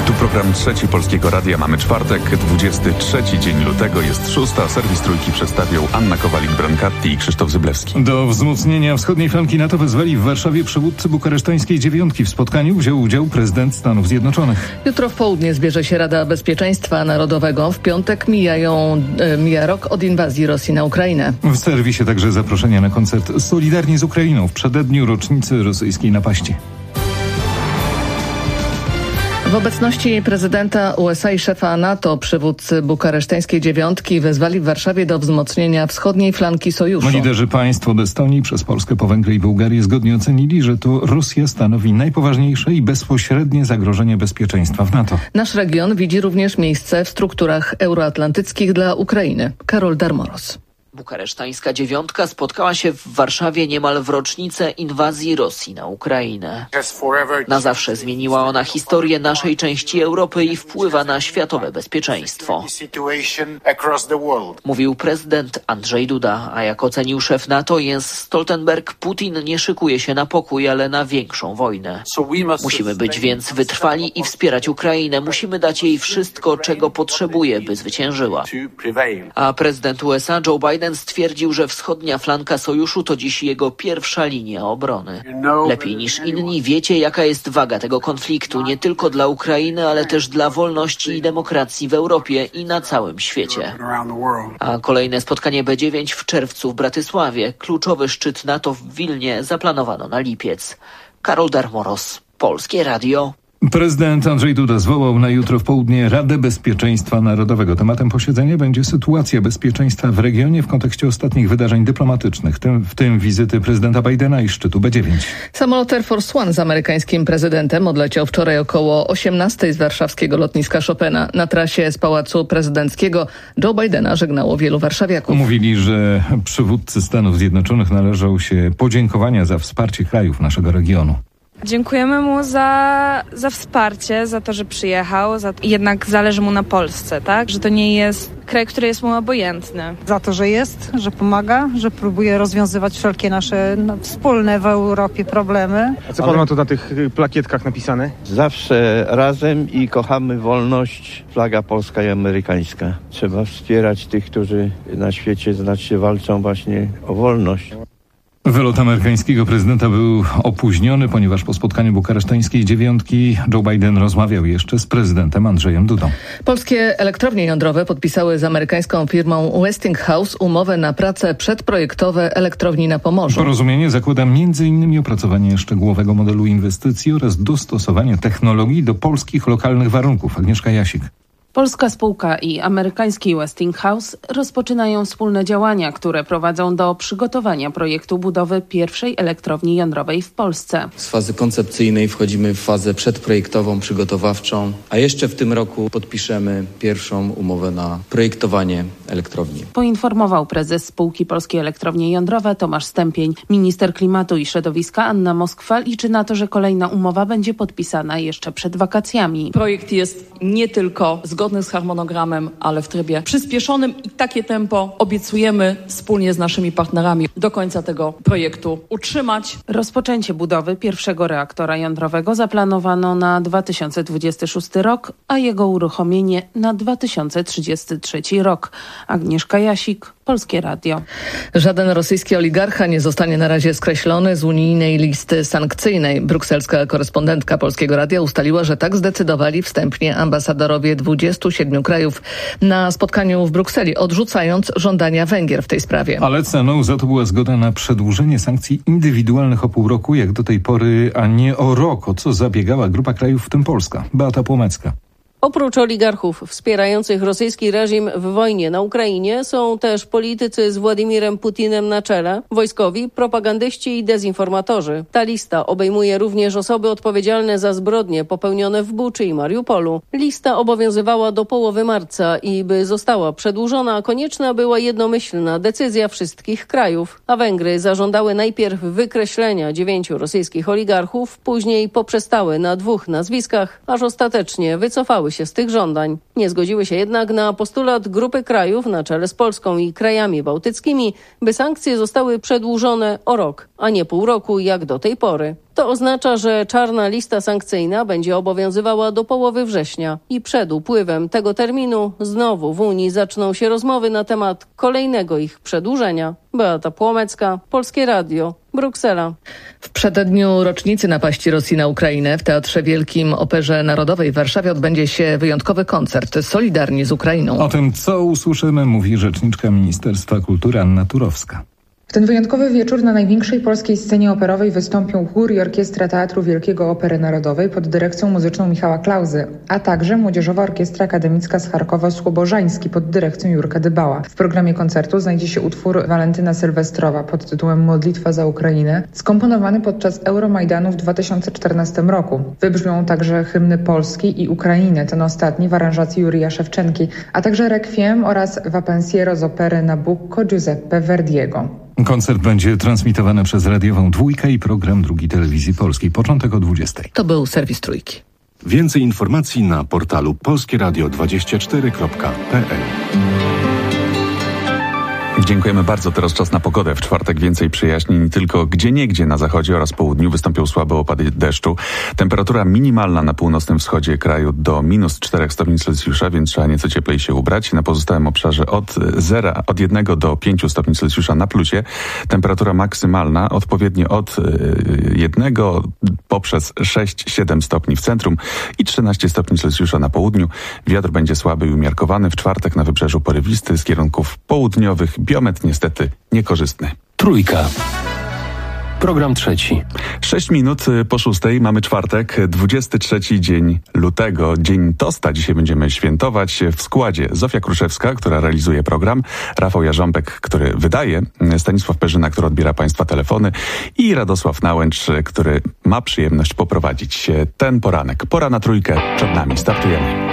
Tu program Trzeci Polskiego Radia. Mamy czwartek, 23 dzień lutego, jest 6. Serwis Trójki przedstawią Anna Kowalik-Brancatti i Krzysztof Zyblewski. Do wzmocnienia wschodniej flanki NATO wezwali w Warszawie przywódcy bukaresztańskiej dziewiątki. W spotkaniu wziął udział prezydent Stanów Zjednoczonych. Jutro w południe zbierze się Rada Bezpieczeństwa Narodowego. W piątek mija rok od inwazji Rosji na Ukrainę. W serwisie także zaproszenia na koncert Solidarni z Ukrainą w przededniu rocznicy rosyjskiej napaści. W obecności prezydenta USA i szefa NATO przywódcy bukaresztańskiej dziewiątki wezwali w Warszawie do wzmocnienia wschodniej flanki sojuszu. Liderzy państw od Estonii przez Polskę po Węgry i Bułgarię zgodnie ocenili, że to Rosja stanowi najpoważniejsze i bezpośrednie zagrożenie bezpieczeństwa w NATO. Nasz region widzi również miejsce w strukturach euroatlantyckich dla Ukrainy. Karol Darmoros. Bukaresztańska dziewiątka spotkała się w Warszawie niemal w rocznicę inwazji Rosji na Ukrainę. Na zawsze zmieniła ona historię naszej części Europy i wpływa na światowe bezpieczeństwo. Mówił prezydent Andrzej Duda, a jak ocenił szef NATO Jens Stoltenberg, Putin nie szykuje się na pokój, ale na większą wojnę. Musimy być więc wytrwali i wspierać Ukrainę. Musimy dać jej wszystko, czego potrzebuje, by zwyciężyła. A prezydent USA Joe Biden stwierdził, że wschodnia flanka sojuszu to dziś jego pierwsza linia obrony. Lepiej niż inni wiecie, jaka jest waga tego konfliktu, nie tylko dla Ukrainy, ale też dla wolności i demokracji w Europie i na całym świecie. A kolejne spotkanie B9 w czerwcu w Bratysławie. Kluczowy szczyt NATO w Wilnie zaplanowano na lipiec. Karol Darmoros, Polskie Radio. Prezydent Andrzej Duda zwołał na jutro w południe Radę Bezpieczeństwa Narodowego. Tematem posiedzenia będzie sytuacja bezpieczeństwa w regionie w kontekście ostatnich wydarzeń dyplomatycznych, w tym wizyty prezydenta Bidena i szczytu B9. Samolot Air Force One z amerykańskim prezydentem odleciał wczoraj około 18 z warszawskiego lotniska Chopina. Na trasie z Pałacu Prezydenckiego Joe Bidena żegnało wielu warszawiaków. Mówili, że przywódcy Stanów Zjednoczonych należą się podziękowania za wsparcie krajów naszego regionu. Dziękujemy mu za wsparcie, za to, że przyjechał, jednak zależy mu na Polsce, tak? Że to nie jest kraj, który jest mu obojętny. Za to, że jest, że pomaga, że próbuje rozwiązywać wszelkie nasze wspólne w Europie problemy. A co pan ma tu na tych plakietkach napisane? Zawsze razem i kochamy wolność, flaga polska i amerykańska. Trzeba wspierać tych, którzy na świecie walczą właśnie o wolność. Wylot amerykańskiego prezydenta był opóźniony, ponieważ po spotkaniu bukaresztańskiej dziewiątki Joe Biden rozmawiał jeszcze z prezydentem Andrzejem Dudą. Polskie elektrownie jądrowe podpisały z amerykańską firmą Westinghouse umowę na prace przedprojektowe elektrowni na Pomorzu. Porozumienie zakłada m.in. opracowanie szczegółowego modelu inwestycji oraz dostosowanie technologii do polskich lokalnych warunków. Agnieszka Jasik. Polska spółka i amerykański Westinghouse rozpoczynają wspólne działania, które prowadzą do przygotowania projektu budowy pierwszej elektrowni jądrowej w Polsce. Z fazy koncepcyjnej wchodzimy w fazę przedprojektową, przygotowawczą, a jeszcze w tym roku podpiszemy pierwszą umowę na projektowanie elektrowni. Poinformował prezes spółki Polskie Elektrownie Jądrowe Tomasz Stępień. Minister klimatu i środowiska Anna Moskwa liczy na to, że kolejna umowa będzie podpisana jeszcze przed wakacjami. Projekt jest nie tylko zgodny z harmonogramem, ale w trybie przyspieszonym i takie tempo obiecujemy wspólnie z naszymi partnerami do końca tego projektu utrzymać. Rozpoczęcie budowy pierwszego reaktora jądrowego zaplanowano na 2026 rok, a jego uruchomienie na 2033 rok. Agnieszka Jasik, Polskie Radio. Żaden rosyjski oligarcha nie zostanie na razie skreślony z unijnej listy sankcyjnej. Brukselska korespondentka Polskiego Radia ustaliła, że tak zdecydowali wstępnie ambasadorowie 27 krajów na spotkaniu w Brukseli, odrzucając żądania Węgier w tej sprawie. Ale ceną za to była zgoda na przedłużenie sankcji indywidualnych o pół roku, jak do tej pory, a nie o rok, o co zabiegała grupa krajów, w tym Polska. Beata Płomecka. Oprócz oligarchów wspierających rosyjski reżim w wojnie na Ukrainie są też politycy z Władimirem Putinem na czele, wojskowi, propagandyści i dezinformatorzy. Ta lista obejmuje również osoby odpowiedzialne za zbrodnie popełnione w Buczy i Mariupolu. Lista obowiązywała do połowy marca i by została przedłużona, konieczna była jednomyślna decyzja wszystkich krajów, a Węgry zażądały najpierw wykreślenia 9 rosyjskich oligarchów, później poprzestały na 2 nazwiskach, aż ostatecznie wycofały wycofały się z tych żądań. Nie zgodziły się jednak na postulat grupy krajów na czele z Polską i krajami bałtyckimi, by sankcje zostały przedłużone o rok, a nie pół roku jak do tej pory. To oznacza, że czarna lista sankcyjna będzie obowiązywała do połowy września i przed upływem tego terminu znowu w Unii zaczną się rozmowy na temat kolejnego ich przedłużenia. Beata Płomecka, Polskie Radio, Bruksela. W przededniu rocznicy napaści Rosji na Ukrainę w Teatrze Wielkim Operze Narodowej w Warszawie odbędzie się wyjątkowy koncert Solidarni z Ukrainą. O tym, co usłyszymy, mówi rzeczniczka Ministerstwa Kultury Anna Turowska. W ten wyjątkowy wieczór na największej polskiej scenie operowej wystąpią chór i orkiestra Teatru Wielkiego Opery Narodowej pod dyrekcją muzyczną Michała Klauzy, a także Młodzieżowa Orkiestra Akademicka z Charkowa Słobożański pod dyrekcją Jurka Dybała. W programie koncertu znajdzie się utwór Walentyna Sylwestrowa pod tytułem Modlitwa za Ukrainę, skomponowany podczas Euromajdanu w 2014 roku. Wybrzmią także hymny Polski i Ukrainy, ten ostatni w aranżacji Jurija Szewczenki, a także Requiem oraz Va pensiero z opery Nabucco Giuseppe Verdiego. Koncert będzie transmitowany przez radiową Dwójkę i program Drugi Telewizji Polskiej. Początek o 20:00. To był serwis Trójki. Więcej informacji na portalu polskieradio24.pl. Dziękujemy bardzo. Teraz czas na pogodę. W czwartek więcej przyjaźnień, tylko gdzieniegdzie na zachodzie oraz południu wystąpią słabe opady deszczu. Temperatura minimalna na północnym wschodzie kraju do -4 stopni Celsjusza, więc trzeba nieco cieplej się ubrać. Na pozostałym obszarze od 1 do 5 stopni Celsjusza na plusie. Temperatura maksymalna odpowiednio od 1 poprzez 6-7 stopni w centrum i 13 stopni Celsjusza na południu. Wiatr będzie słaby i umiarkowany. W czwartek na wybrzeżu porywisty z kierunków południowych. Biometr niestety niekorzystny. Trójka. Program trzeci. 6 minut po 6:00 mamy czwartek, 23 dzień lutego, dzień tosta. Dzisiaj będziemy świętować w składzie Zofia Kruszewska, która realizuje program, Rafał Jarząbek, który wydaje, Stanisław Perzyna, który odbiera Państwa telefony i Radosław Nałęcz, który ma przyjemność poprowadzić ten poranek. Pora na trójkę przed nami. Startujemy.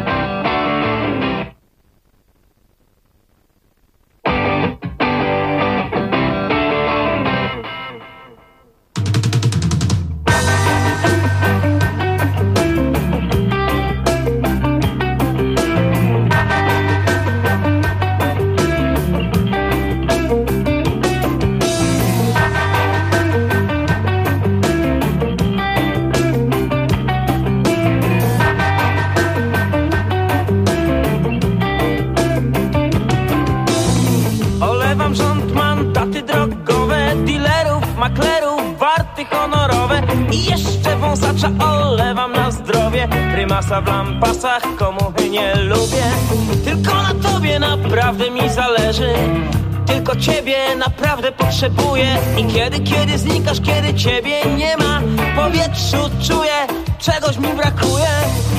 Prymasa w lampasach, komuchy nie lubię. Tylko na tobie naprawdę mi zależy. Tylko ciebie naprawdę potrzebuję. I kiedy znikasz, kiedy ciebie nie ma, w powietrzu czuję, czegoś mi brakuje.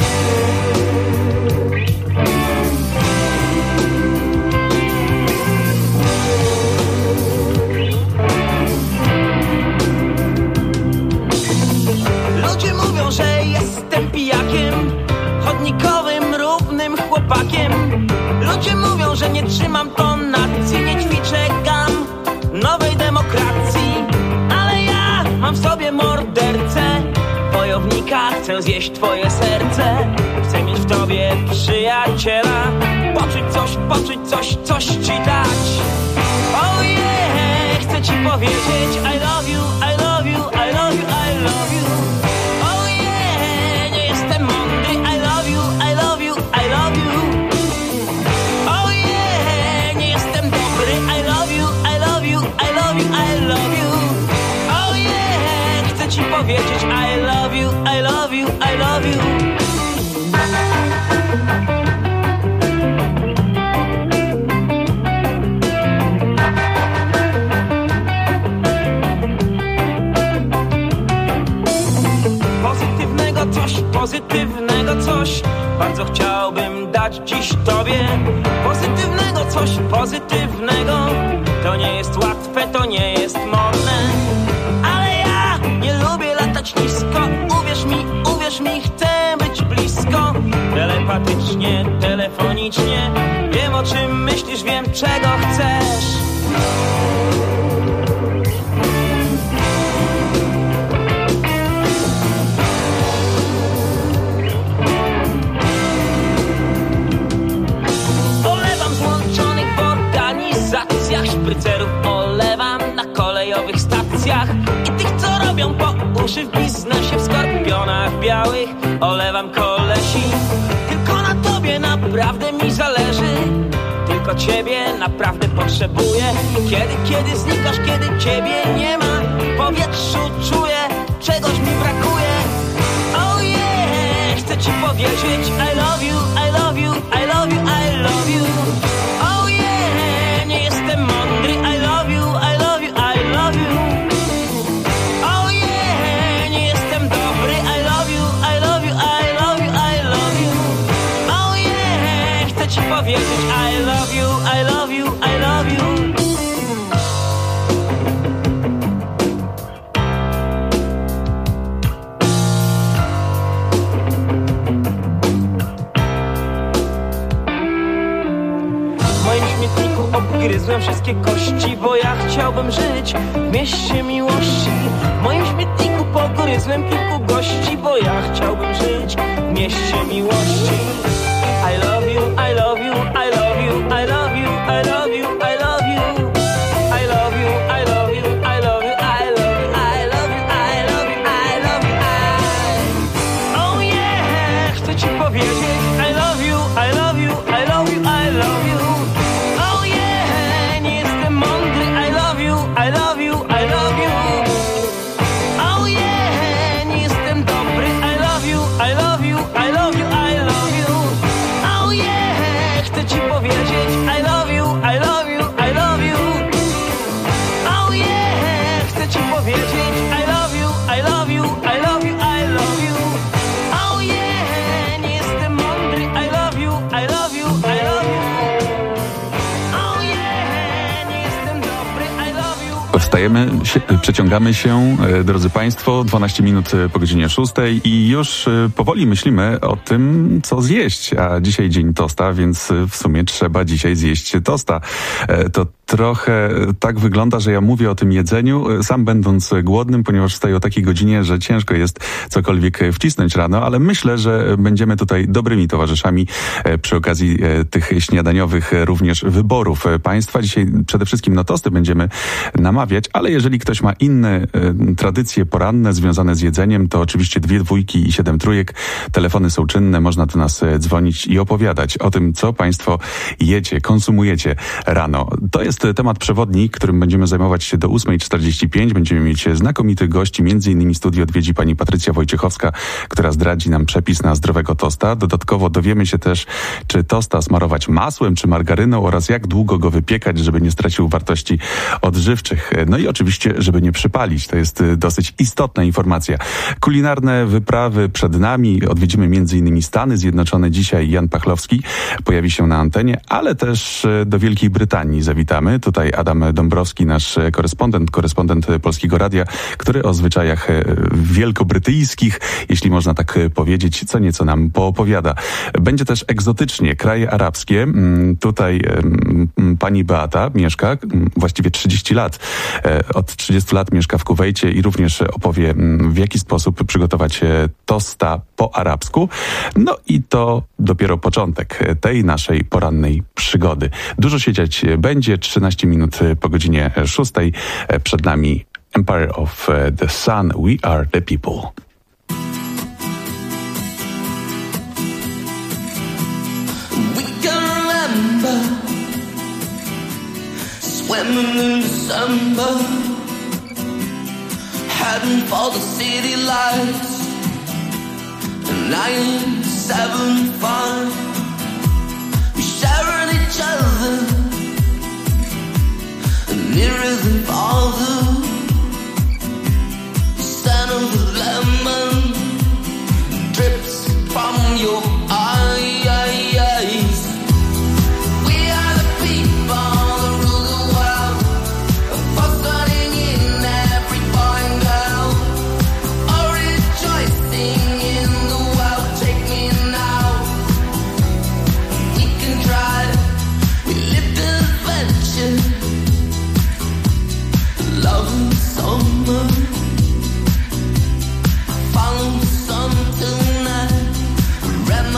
Ludzie mówią, że jestem pijakiem, chodnikowym, równym chłopakiem. Ludzie mówią, że nie trzymam tonacji, nie ćwiczę gam nowej demokracji. Ale ja mam w sobie mordercę, wojownika, chcę zjeść twoje serce. Chcę mieć w tobie przyjaciela, poczuć coś ci dać. Oh yeah, chcę ci powiedzieć I love you, I love you, I love you, I love you. Powiedzieć I love you, I love you, I love you. Pozytywnego coś bardzo chciałbym dać dziś tobie. Pozytywnego to nie jest łatwe, to nie jest modne. Nisko, uwierz mi, chcę być blisko. Telepatycznie, telefonicznie. Wiem o czym myślisz, wiem czego chcesz. najlepszy w biznesie. W skorpionach białych olewam kolesi. Tylko na tobie naprawdę mi zależy. Tylko ciebie naprawdę potrzebuję. Kiedy znikasz, kiedy ciebie nie ma, w powietrzu czuję, czegoś mi brakuje. Oh yeah, chcę ci powiedzieć I love you, I love you, I love you, I love you. Oh yeah, nie jestem mądry. I love you, I love you, I love you. Oh yeah, nie jestem dobry. I love you, I love you, I love you, I love you. Oh yeah, chcę ci powiedzieć I love you, I love you, I love you. Gryzłem wszystkie kości, bo ja chciałbym żyć w mieście miłości. W moim śmietniku pogryzłem kilku gości, bo ja chciałbym żyć w mieście miłości. I love you, I love you, I love you, I love you, I love you, I love you. I love you, I love you, I love you, I love you, I love you, I love you, I love you, Oh yeah, chcę ci powiedzieć I love you, I love you, I love you, I love you. I love you, I love you. Oh yeah, nie jestem dobry. I love you, I love you, I love you, I love you. Oh yeah, chcę ci powiedzieć I love you, I love you, I love you. Oh yeah, chcę ci powiedzieć I love you, I love you, I love you, I love you. Oh yeah, nie jestem mądry. I love you, I love you, I love you. Przeciągamy się, drodzy Państwo, 12 minut po godzinie 6 i już powoli myślimy o tym, co zjeść. A dzisiaj dzień tosta, więc w sumie trzeba dzisiaj zjeść tosta. To trochę tak wygląda, że ja mówię o tym jedzeniu, sam będąc głodnym, ponieważ wstaję o takiej godzinie, że ciężko jest cokolwiek wcisnąć rano, ale myślę, że będziemy tutaj dobrymi towarzyszami przy okazji tych śniadaniowych również wyborów państwa. Dzisiaj przede wszystkim na tosty będziemy namawiać, ale jeżeli ktoś ma inne tradycje poranne związane z jedzeniem, to oczywiście 2 dwójki i 7 trójek. Telefony są czynne, można do nas dzwonić i opowiadać o tym, co Państwo jecie, konsumujecie rano. To jest temat przewodni, którym będziemy zajmować się do 8:45. Będziemy mieć znakomitych gości, m.in. studio odwiedzi pani Patrycja Wojciechowska, która zdradzi nam przepis na zdrowego tosta. Dodatkowo dowiemy się też, czy tosta smarować masłem czy margaryną oraz jak długo go wypiekać, żeby nie stracił wartości odżywczych. No i oczywiście, żeby nie przypalić. To jest dosyć istotna informacja. Kulinarne wyprawy przed nami. Odwiedzimy m.in. Stany Zjednoczone. Dzisiaj Jan Pachlowski pojawi się na antenie, ale też do Wielkiej Brytanii zawitamy. Tutaj Adam Dąbrowski, nasz korespondent Polskiego Radia, który o zwyczajach wielkobrytyjskich, jeśli można tak powiedzieć, co nieco nam poopowiada. Będzie też egzotycznie, kraje arabskie. Tutaj pani Beata mieszka właściwie 30 lat. Od 30 lat mieszka w Kuwejcie i również opowie, w jaki sposób przygotować tosta po arabsku. No i to dopiero początek tej naszej porannej przygody. Dużo się dziać będzie. 13 minut po godzinie 6. Przed nami Empire of the Sun. We are the people. We can remember swimming in December, heading for the city lights. 975, we sharing each other, nearer than farther. The scent of the lemon drips from your eyes. We are the people that rule the world, fostering in every boy and girl, all rejoicing in the world. Take me now, we can try, we lived an adventure, love in summer, follow the sun tonight, ran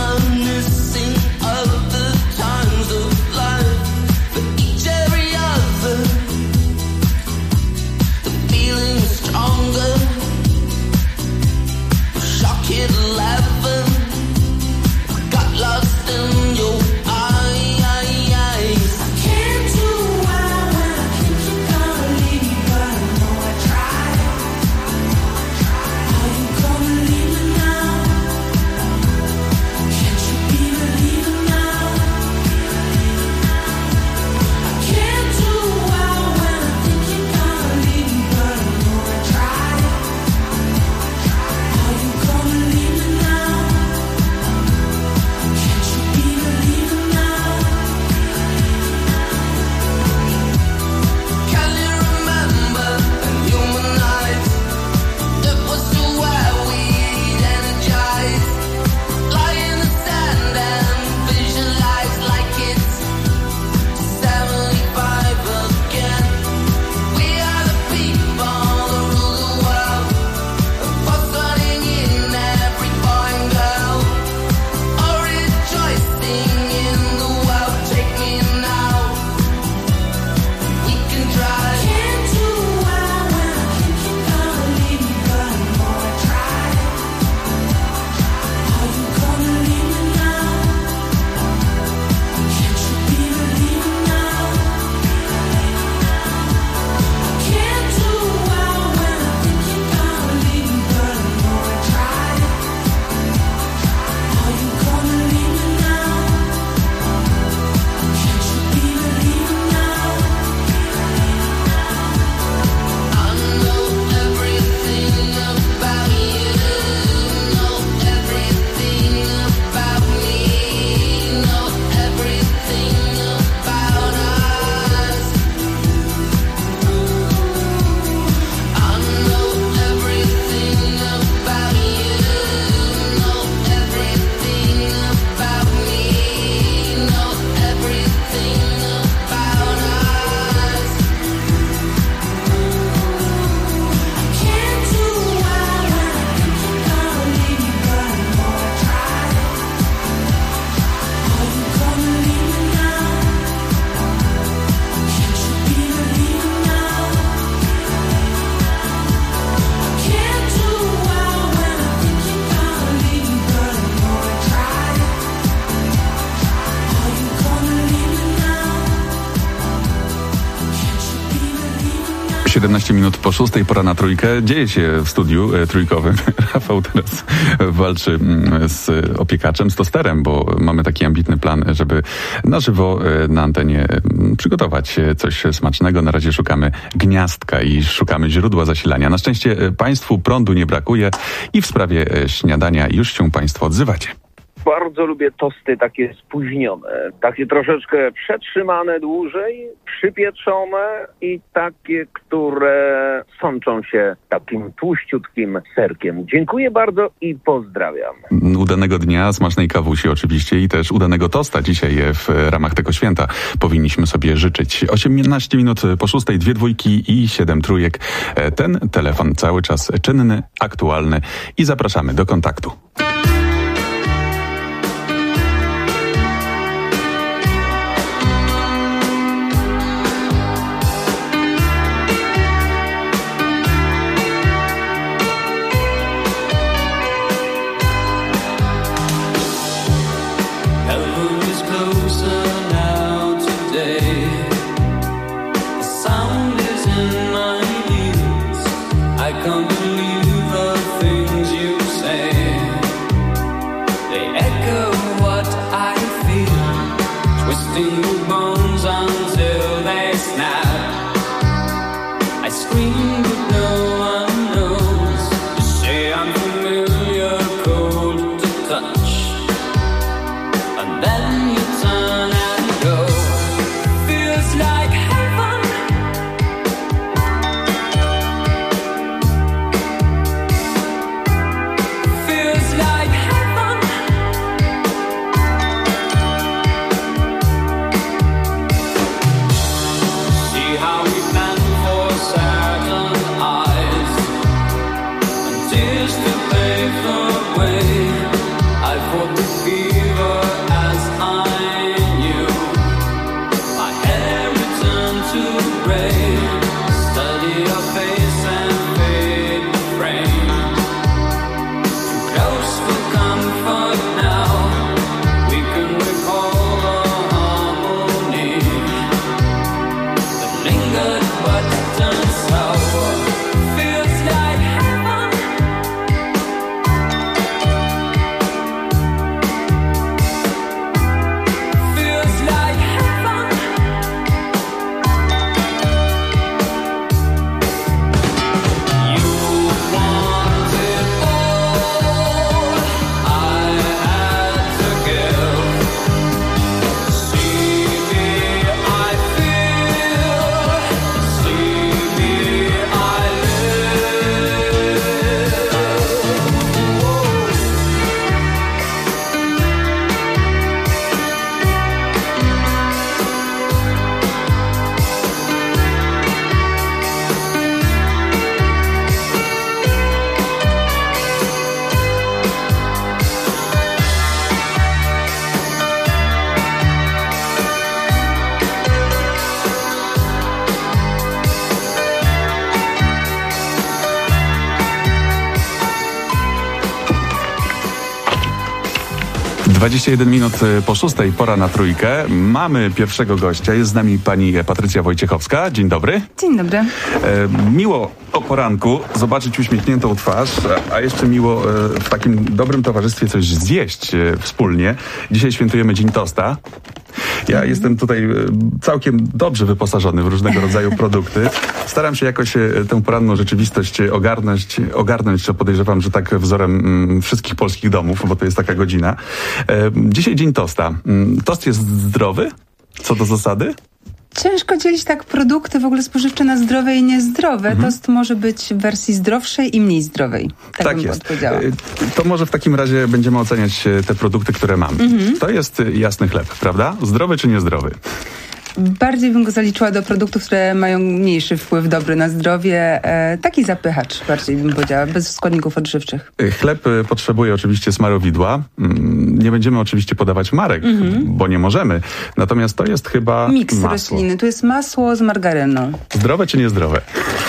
17 minut po 6, pora na trójkę. Dzieje się w studiu trójkowym. Rafał teraz walczy z opiekaczem, z tosterem, bo mamy taki ambitny plan, żeby na żywo na antenie przygotować coś smacznego. Na razie szukamy gniazdka i szukamy źródła zasilania. Na szczęście Państwu prądu nie brakuje i w sprawie śniadania już się Państwo odzywacie. Bardzo lubię tosty takie spóźnione, takie troszeczkę przetrzymane dłużej, przypieczone i takie, które sączą się takim tłuściutkim serkiem. Dziękuję bardzo i pozdrawiam. Udanego dnia, smacznej kawusi oczywiście i też udanego tosta dzisiaj w ramach tego święta powinniśmy sobie życzyć. 18 minut po 6, 2 dwójki i 7 trójek. Ten telefon cały czas czynny, aktualny i zapraszamy do kontaktu. - 21 minut po 6, pora na trójkę. Mamy pierwszego gościa. Jest z nami pani Patrycja Wojciechowska. Dzień dobry. Dzień dobry. Miło o poranku zobaczyć uśmiechniętą twarz, a jeszcze miło w takim dobrym towarzystwie coś zjeść wspólnie. Dzisiaj świętujemy Dzień Tosta. Ja jestem tutaj całkiem dobrze wyposażony w różnego rodzaju produkty. Staram się jakoś tę poranną rzeczywistość ogarnąć, co podejrzewam, że tak wzorem wszystkich polskich domów, bo to jest taka godzina. Dzisiaj Dzień Tosta. Tost jest zdrowy? Co do zasady? Ciężko dzielić tak produkty w ogóle spożywcze na zdrowe i niezdrowe. Tost może być w wersji zdrowszej i mniej zdrowej. Tak jest. To może w takim razie będziemy oceniać te produkty, które mam. To jest jasny chleb, prawda? Zdrowy czy niezdrowy? Bardziej bym go zaliczyła do produktów, które mają mniejszy wpływ dobry na zdrowie. Taki zapychacz bardziej bym powiedziała, bez składników odżywczych. Chleb potrzebuje oczywiście smarowidła. Nie będziemy oczywiście podawać marek, bo nie możemy. Natomiast to jest chyba miks rośliny. To jest masło z margaryną. Zdrowe czy niezdrowe?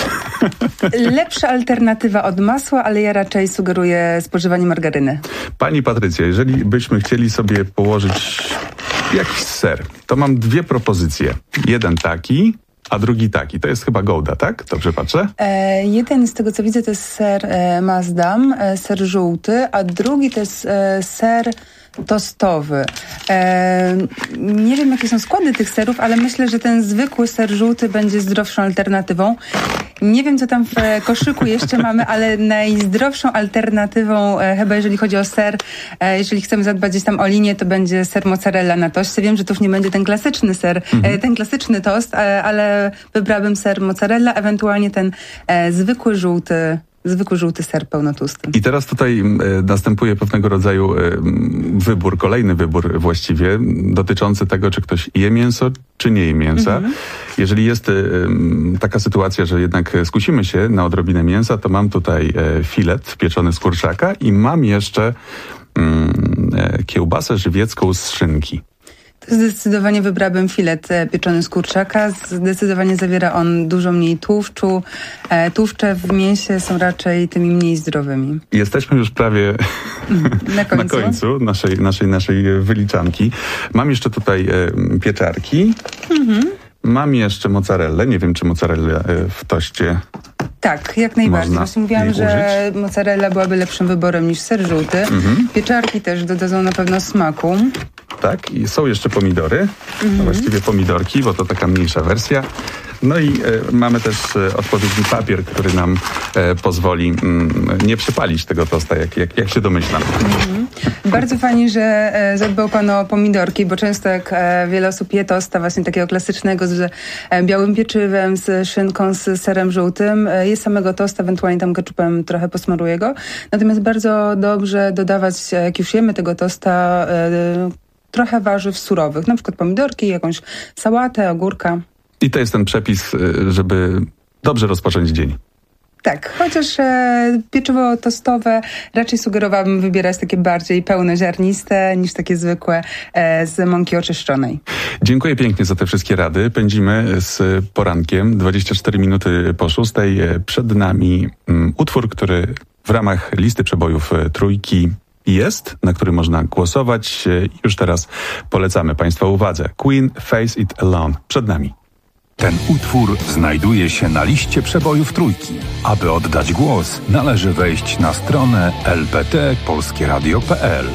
Lepsza alternatywa od masła, ale ja raczej sugeruję spożywanie margaryny. Pani Patrycja, jeżeli byśmy chcieli sobie położyć jakiś ser, to mam dwie propozycje. Jeden taki, a drugi taki. To jest chyba Gouda, tak? Dobrze patrzę? Jeden z tego co widzę to jest ser Maasdam, ser żółty, a drugi to jest ser tostowy. Nie wiem, jakie są składy tych serów, ale myślę, że ten zwykły ser żółty będzie zdrowszą alternatywą. Nie wiem, co tam w koszyku jeszcze mamy, ale najzdrowszą alternatywą, chyba jeżeli chodzi o ser, jeżeli chcemy zadbać gdzieś tam o linię, to będzie ser mozzarella na toście. Wiem, że to już nie będzie ten klasyczny ser, ten klasyczny tost, ale wybrałabym ser mozzarella, ewentualnie ten zwykły żółty ser pełnotłusty. I teraz tutaj następuje pewnego rodzaju wybór, kolejny wybór właściwie, dotyczący tego, czy ktoś je mięso, czy nie je mięsa. Jeżeli jest taka sytuacja, że jednak skusimy się na odrobinę mięsa, to mam tutaj filet pieczony z kurczaka i mam jeszcze kiełbasę żywiecką z szynki. Zdecydowanie wybrałabym filet pieczony z kurczaka. Zdecydowanie zawiera on dużo mniej tłuszczu. Tłuszcze w mięsie są raczej tymi mniej zdrowymi. Jesteśmy już prawie na końcu naszej wyliczanki. Mam jeszcze tutaj pieczarki. Mam jeszcze mozzarellę. Nie wiem, czy mozzarellę w toście... Tak, jak najbardziej. Właśnie mówiłam, że mozzarella byłaby lepszym wyborem niż ser żółty. Pieczarki też dodadzą na pewno smaku. Tak, i są jeszcze pomidory, właściwie pomidorki, bo to taka mniejsza wersja. No i mamy też odpowiedni papier, który nam pozwoli nie przypalić tego tosta, jak się domyślam. Bardzo fajnie, że zadbał pan o pomidorki, bo często jak wiele osób je tosta właśnie takiego klasycznego z białym pieczywem, z szynką, z serem żółtym, je samego tosta, ewentualnie tam ketchupem trochę posmaruje go. Natomiast bardzo dobrze dodawać, jak już jemy tego tosta, trochę warzyw surowych, na przykład pomidorki, jakąś sałatę, ogórka. I to jest ten przepis, żeby dobrze rozpocząć dzień. Tak, chociaż pieczywo tostowe raczej sugerowałabym wybierać takie bardziej pełnoziarniste niż takie zwykłe z mąki oczyszczonej. Dziękuję pięknie za te wszystkie rady. Pędzimy z porankiem, 24 minuty po 6. Przed nami utwór, który w ramach listy przebojów Trójki jest, na który można głosować. Już teraz polecamy Państwa uwadze. Queen, Face It Alone. Przed nami. Ten utwór znajduje się na liście przebojów Trójki. Aby oddać głos, należy wejść na stronę lpt.polskieradio.pl.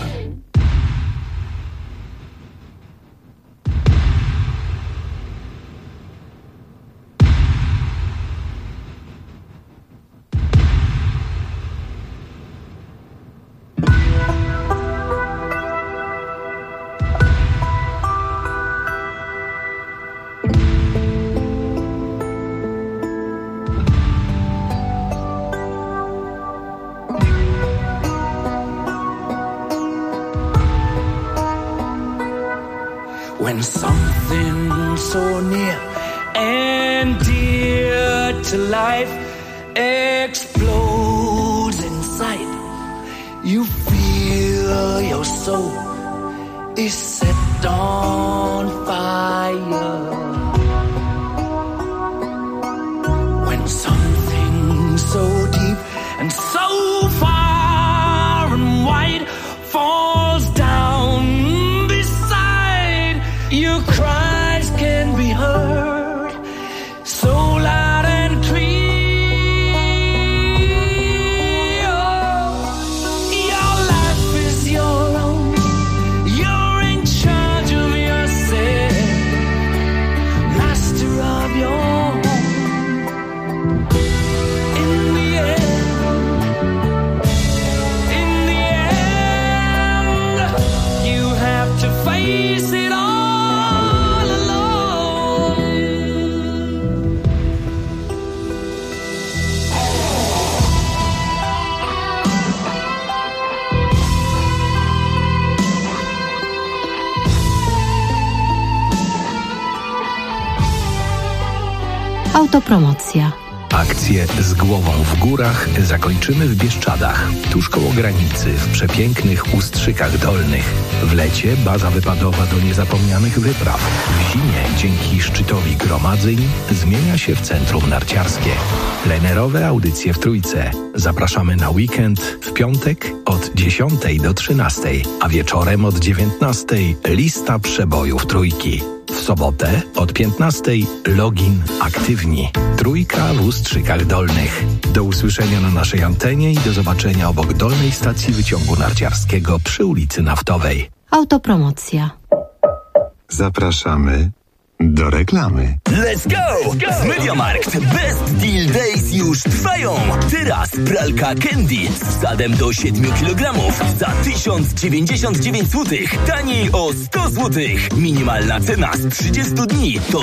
When something so near and dear to life explodes inside, you feel your soul is set on fire. When something so deep and so far and wide falls down, your cries can be heard so loud and clear. Your life is your own. You're in charge of yourself, master of your home. In the end, you have to face it all. Autopromocja. Akcję Z głową w górach zakończymy w Bieszczadach, tuż koło granicy, w przepięknych Ustrzykach Dolnych. W lecie baza wypadowa do niezapomnianych wypraw. W zimie, dzięki szczytowi gromadzeń, zmienia się w centrum narciarskie. Plenerowe audycje w Trójce. Zapraszamy na weekend w piątek od 10 do 13, a wieczorem od 19 lista przebojów Trójki. W sobotę od 15 login aktywni. Trójka w Ustrzykach Dolnych. Do usłyszenia na naszej antenie i do zobaczenia obok dolnej stacji wyciągu narciarskiego przy ulicy Naftowej. Autopromocja. Zapraszamy do reklamy. Let's go! Z MediaMarkt Best Deal Days już trwają. Teraz pralka Candy z wsadem do 7 kg za 1099 zł. Taniej o 100 zł. Minimalna cena z 30 dni to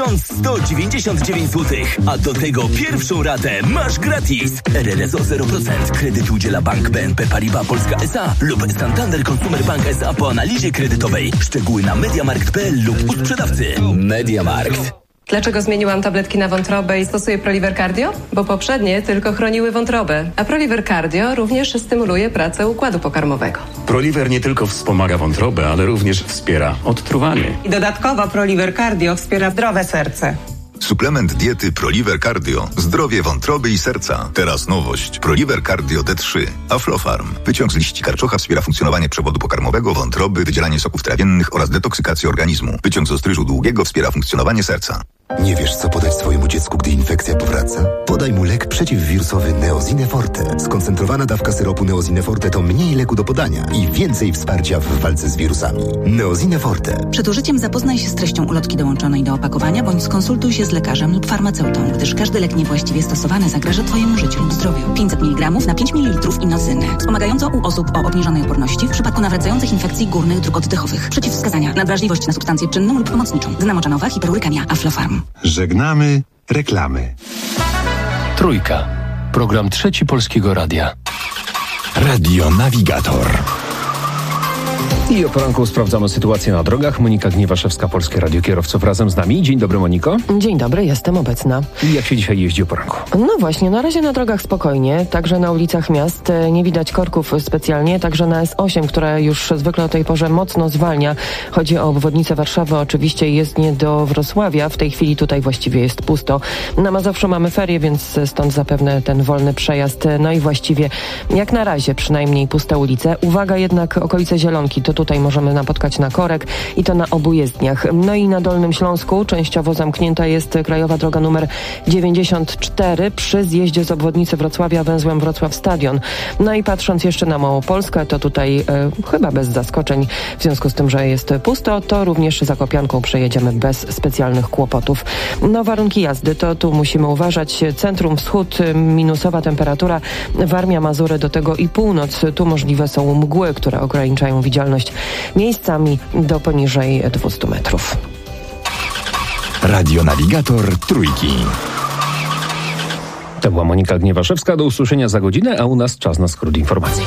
1199 zł. A do tego pierwszą ratę masz gratis. RRSO 0%. Kredyt udziela Bank BNP Paribas Polska S.A. lub Santander Consumer Bank S.A. po analizie kredytowej. Szczegóły na mediamarkt.pl lub u sprzedawcy. MediaMarkt. Dlaczego zmieniłam tabletki na wątrobę i stosuję Proliver Cardio? Bo poprzednie tylko chroniły wątrobę, a Proliver Cardio również stymuluje pracę układu pokarmowego. Proliver nie tylko wspomaga wątrobę, ale również wspiera odtruwanie. I dodatkowo Proliver Cardio wspiera zdrowe serce. Suplement diety Proliver Cardio. Zdrowie wątroby i serca. Teraz nowość. Proliver Cardio D3. Aflofarm. Wyciąg z liści karczocha wspiera funkcjonowanie przewodu pokarmowego, wątroby, wydzielanie soków trawiennych oraz detoksykację organizmu. Wyciąg z ostryżu długiego wspiera funkcjonowanie serca. Nie wiesz, co podać swojemu dziecku, gdy infekcja powraca? Podaj mu lek przeciwwirusowy Neosine Forte. Skoncentrowana dawka syropu Neosine Forte to mniej leku do podania i więcej wsparcia w walce z wirusami. Neosine Forte. Przed użyciem zapoznaj się z treścią ulotki dołączonej do opakowania, bądź skonsultuj się z lekarzem lub farmaceutą, gdyż każdy lek niewłaściwie stosowany zagraża Twojemu życiu lub zdrowiu. 500 mg na 5 ml inocyny. Wspomagająco u osób o obniżonej odporności w przypadku nawracających infekcji górnych dróg oddechowych. Przeciwwskazania: nadwrażliwość na substancję czynną lub pomocniczą. Znamoczanowa, hiperurykemia, Aflofarm. Żegnamy reklamy. Trójka. Program Trzeci Polskiego Radia. Radio Navigator. I o poranku sprawdzamy sytuację na drogach. Monika Gniewaszewska, Polskie Radio Kierowców, razem z nami. Dzień dobry, Moniko. Dzień dobry, jestem obecna. I jak się dzisiaj jeździ o poranku? No właśnie, na razie na drogach spokojnie, także na ulicach miast nie widać korków specjalnie, także na S8, która już zwykle o tej porze mocno zwalnia. Chodzi o obwodnicę Warszawy, oczywiście jezdnie do Wrocławia. W tej chwili tutaj właściwie jest pusto. Na Mazowszu mamy ferie, więc stąd zapewne ten wolny przejazd. No i właściwie jak na razie przynajmniej puste ulice. Uwaga jednak, okolice Zielonki, to tutaj możemy napotkać na korek i to na obu jezdniach. No i na Dolnym Śląsku częściowo zamknięta jest krajowa droga numer 94 przy zjeździe z obwodnicy Wrocławia węzłem Wrocław Stadion. No i patrząc jeszcze na Małopolskę, to tutaj chyba bez zaskoczeń, w związku z tym, że jest pusto, to również Zakopianką przejedziemy bez specjalnych kłopotów. No warunki jazdy, to tu musimy uważać. Centrum Wschód, minusowa temperatura, Warmia, Mazury, do tego i północ. Tu możliwe są mgły, które ograniczają widzialność miejscami do poniżej 200 metrów. Radio Navigator Trójki. To była Monika Gniewaszewska. Do usłyszenia za godzinę, a u nas czas na skrót informacji.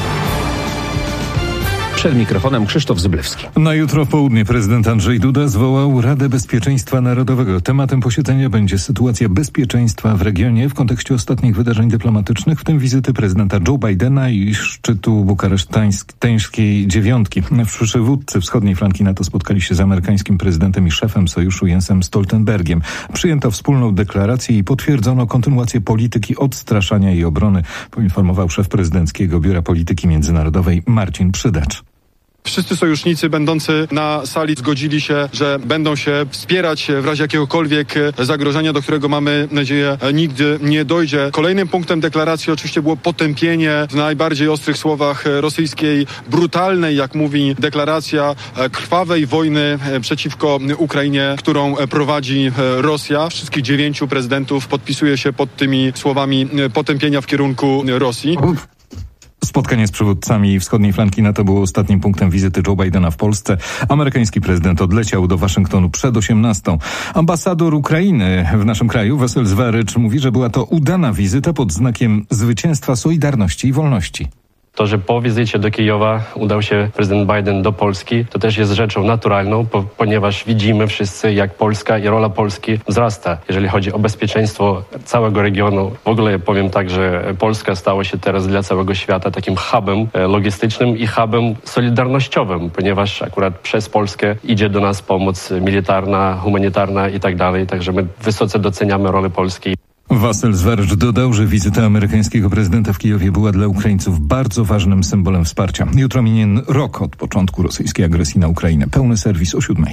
Przed mikrofonem Krzysztof Zyblewski. Na jutro w południe prezydent Andrzej Duda zwołał Radę Bezpieczeństwa Narodowego. Tematem posiedzenia będzie sytuacja bezpieczeństwa w regionie w kontekście ostatnich wydarzeń dyplomatycznych, w tym wizyty prezydenta Joe Bidena i szczytu bukaresztańskiej dziewiątki. Przywódcy wschodniej flanki NATO spotkali się z amerykańskim prezydentem i szefem sojuszu Jensem Stoltenbergiem. Przyjęto wspólną deklarację i potwierdzono kontynuację polityki odstraszania i obrony, poinformował szef prezydenckiego Biura Polityki Międzynarodowej Marcin Przydacz. Wszyscy sojusznicy będący na sali zgodzili się, że będą się wspierać w razie jakiegokolwiek zagrożenia, do którego mamy nadzieję nigdy nie dojdzie. Kolejnym punktem deklaracji oczywiście było potępienie w najbardziej ostrych słowach rosyjskiej, brutalnej, jak mówi deklaracja, krwawej wojny przeciwko Ukrainie, którą prowadzi Rosja. Wszystkich 9 prezydentów podpisuje się pod tymi słowami potępienia w kierunku Rosji. Spotkanie z przywódcami wschodniej flanki NATO było ostatnim punktem wizyty Joe Bidena w Polsce. Amerykański prezydent odleciał do Waszyngtonu przed 18. Ambasador Ukrainy w naszym kraju, Wesyl Zwerycz, mówi, że była to udana wizyta pod znakiem zwycięstwa solidarności i wolności. To, że po wizycie do Kijowa udał się prezydent Biden do Polski, to też jest rzeczą naturalną, ponieważ widzimy wszyscy, jak Polska i rola Polski wzrasta, jeżeli chodzi o bezpieczeństwo całego regionu. W ogóle powiem tak, że Polska stała się teraz dla całego świata takim hubem logistycznym i hubem solidarnościowym, ponieważ akurat przez Polskę idzie do nas pomoc militarna, humanitarna i tak dalej. Także my wysoce doceniamy rolę Polski. Wasyl Zwarcz dodał, że wizyta amerykańskiego prezydenta w Kijowie była dla Ukraińców bardzo ważnym symbolem wsparcia. Jutro minie rok od początku rosyjskiej agresji na Ukrainę. Pełny serwis o 7:00.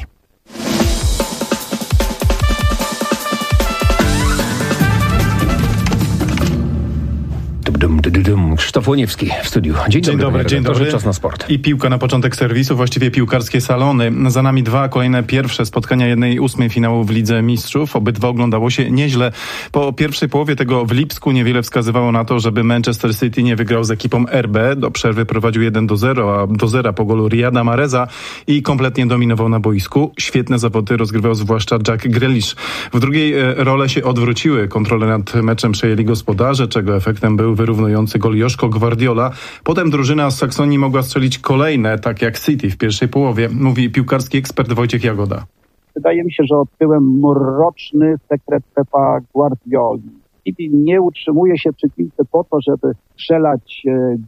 Krzysztof Łoniewski w studiu. Dzień dobry. Czas na sport. I piłka na początek serwisu, właściwie piłkarskie salony. Za nami 2 kolejne pierwsze spotkania 1/8 finału w Lidze Mistrzów. Obydwa oglądało się nieźle. Po pierwszej połowie tego w Lipsku niewiele wskazywało na to, żeby Manchester City nie wygrał z ekipą RB. Do przerwy prowadził 1-0, a do 0 po golu Riyada Mahreza i kompletnie dominował na boisku. Świetne zawody rozgrywał zwłaszcza Jack Grealish. W drugiej role się odwróciły. Kontrolę nad meczem przejęli gospodarze, czego efektem był wyrównujący gol Joszko Gvardiola. Potem drużyna z Saksonii mogła strzelić kolejne, tak jak City w pierwszej połowie, mówi piłkarski ekspert Wojciech Jagoda. Wydaje mi się, że odkryłem mroczny sekret Pepa Guardioli. City nie utrzymuje się przy piłce po to, żeby strzelać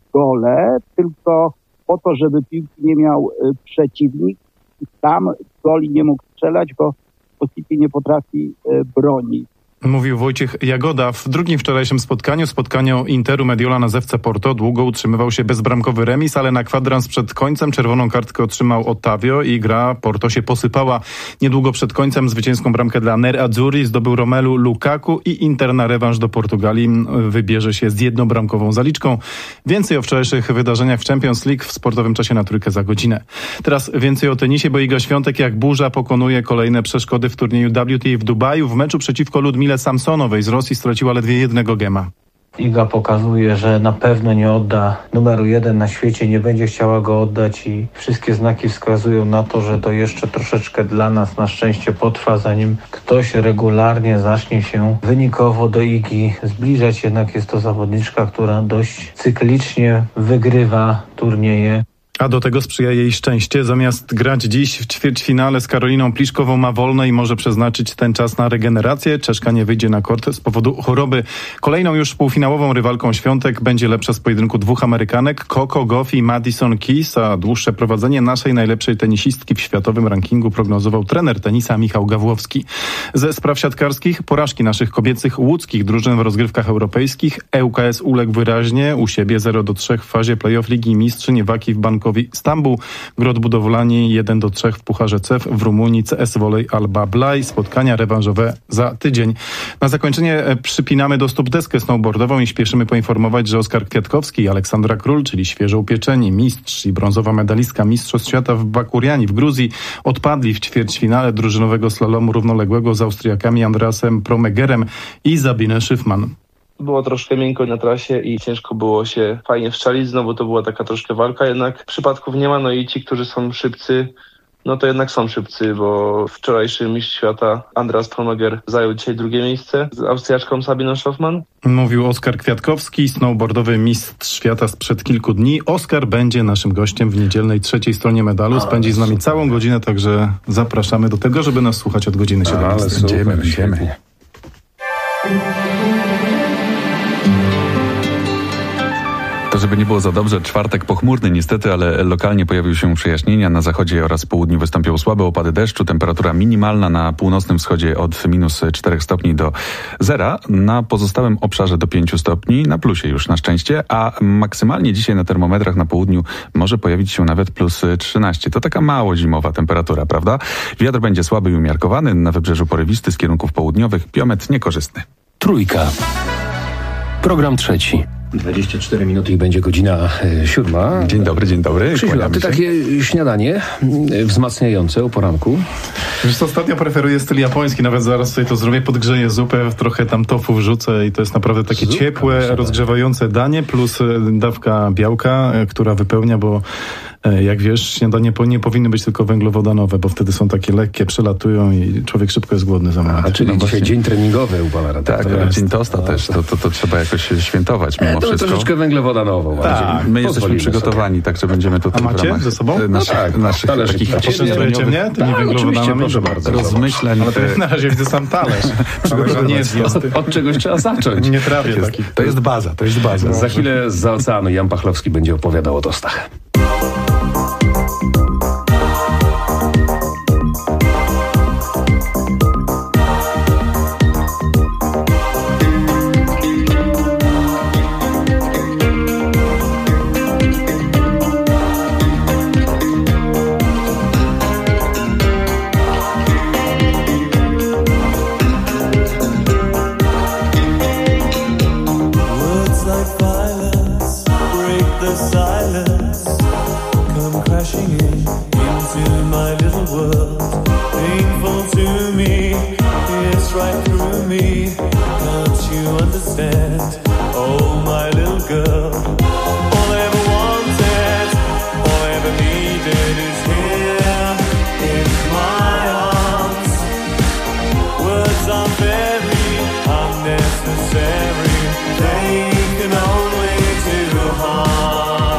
gole, tylko po to, żeby piłki nie miał przeciwnik i sam goli nie mógł strzelać, bo City nie potrafi bronić. Mówił Wojciech Jagoda. W drugim wczorajszym spotkaniu Interu Mediolan z FC Porto, długo utrzymywał się bezbramkowy remis, ale na kwadrans przed końcem czerwoną kartkę otrzymał Ottavio i gra Porto się posypała. Niedługo przed końcem zwycięską bramkę dla Nerazzurri zdobył Romelu Lukaku i Inter na rewanż do Portugalii wybierze się z 1-bramkową zaliczką. Więcej o wczorajszych wydarzeniach w Champions League w sportowym czasie na Trójkę za godzinę. Teraz więcej o tenisie, bo Iga Świątek jak burza pokonuje kolejne przeszkody w turnieju WTA w Dubaju. W meczu przeciwko Ludmile Samsonowej z Rosji straciła ledwie 1 gema. Iga pokazuje, że na pewno nie odda numeru 1 na świecie, nie będzie chciała go oddać i wszystkie znaki wskazują na to, że to jeszcze troszeczkę dla nas na szczęście potrwa, zanim ktoś regularnie zacznie się wynikowo do Igi zbliżać. Jednak jest to zawodniczka, która dość cyklicznie wygrywa turnieje. A do tego sprzyja jej szczęście. Zamiast grać dziś w ćwierćfinale z Karoliną Pliszkową ma wolne i może przeznaczyć ten czas na regenerację. Czeszka nie wyjdzie na kort z powodu choroby. Kolejną już półfinałową rywalką Świątek będzie lepsza z pojedynku 2 Amerykanek, Coco Gauff i Madison Keys, a dłuższe prowadzenie naszej najlepszej tenisistki w światowym rankingu prognozował trener tenisa Michał Gawłowski. Ze spraw siatkarskich porażki naszych kobiecych łódzkich drużyn w rozgrywkach europejskich. ŁKS uległ wyraźnie u siebie 0-3 w fazie play-off Ligi Mistrzyń Waki w Bankowi Stambuł. Grot Budowlani 1-3 w Pucharze CEF w Rumunii. CS Volley Alba Blaj. Spotkania rewanżowe za tydzień. Na zakończenie przypinamy do stóp deskę snowboardową i śpieszymy poinformować, że Oskar Kwiatkowski i Aleksandra Król, czyli świeżo upieczeni mistrz i brązowa medalistka Mistrzostw Świata w Bakuriani w Gruzji, odpadli w ćwierćfinale drużynowego slalomu równoległego z Austriakami Andreasem Promegerem i Sabine Schiffmann. Było troszkę miękko na trasie i ciężko było się fajnie wstrzelić. Znowu to była taka troszkę walka, jednak przypadków nie ma. No i ci, którzy są szybcy, no to jednak są szybcy, bo wczorajszy mistrz świata Andreas Promeger zajął dzisiaj 2 miejsce z Austriaczką Sabiną Schiffmann. Mówił Oskar Kwiatkowski, snowboardowy mistrz świata sprzed kilku dni. Oskar będzie naszym gościem w niedzielnej 3. stronie medalu. Spędzi z nami całą godzinę, także zapraszamy do tego, żeby nas słuchać od godziny 17. Będziemy. To żeby nie było za dobrze, czwartek pochmurny niestety, ale lokalnie pojawiły się przejaśnienia. Na zachodzie oraz południu wystąpią słabe opady deszczu. Temperatura minimalna na północnym wschodzie od -4 stopni do 0. Na pozostałym obszarze do 5 stopni. Na plusie już na szczęście. A maksymalnie dzisiaj na termometrach na południu może pojawić się nawet +13. To taka mało zimowa temperatura, prawda? Wiatr będzie słaby i umiarkowany. Na wybrzeżu porywisty z kierunków południowych. Piometr niekorzystny. Trójka. Program 3. 24 minuty i będzie godzina 7. Dzień dobry. Krzysiu, a ty takie śniadanie wzmacniające o poranku? Wiesz co, ostatnio preferuję styl japoński, nawet zaraz sobie to zrobię, podgrzeję zupę, trochę tam tofu wrzucę i to jest naprawdę takie ciepłe, rozgrzewające danie, plus dawka białka, która wypełnia, bo jak wiesz, śniadanie nie powinny być tylko węglowodanowe, bo wtedy są takie lekkie, przelatują i człowiek szybko jest głodny za moment. A czyli dzisiaj właśnie dzień treningowy u pana redaktora. Tak, dzień tosta też, to trzeba jakoś świętować mimo to wszystko. Troszeczkę węglowodanową. Tak, my jesteśmy przygotowani, także będziemy tutaj w ramach ze sobą? naszych takich poczęstujecie mnie tymi węglowodanami? Proszę bardzo. Rozmyślań. Ale to na razie widzę sam talerz. Nie jest od czegoś trzeba zacząć. Nie trawię takich. To jest baza. Za chwilę zza oceanu Jan Pachlowski będzie opowiadał o tostach. world, painful to me, it's right through me. Can't you understand? Oh, my little girl. All I ever wanted, all I ever needed is here in my arms. Words are very unnecessary, they can only do harm.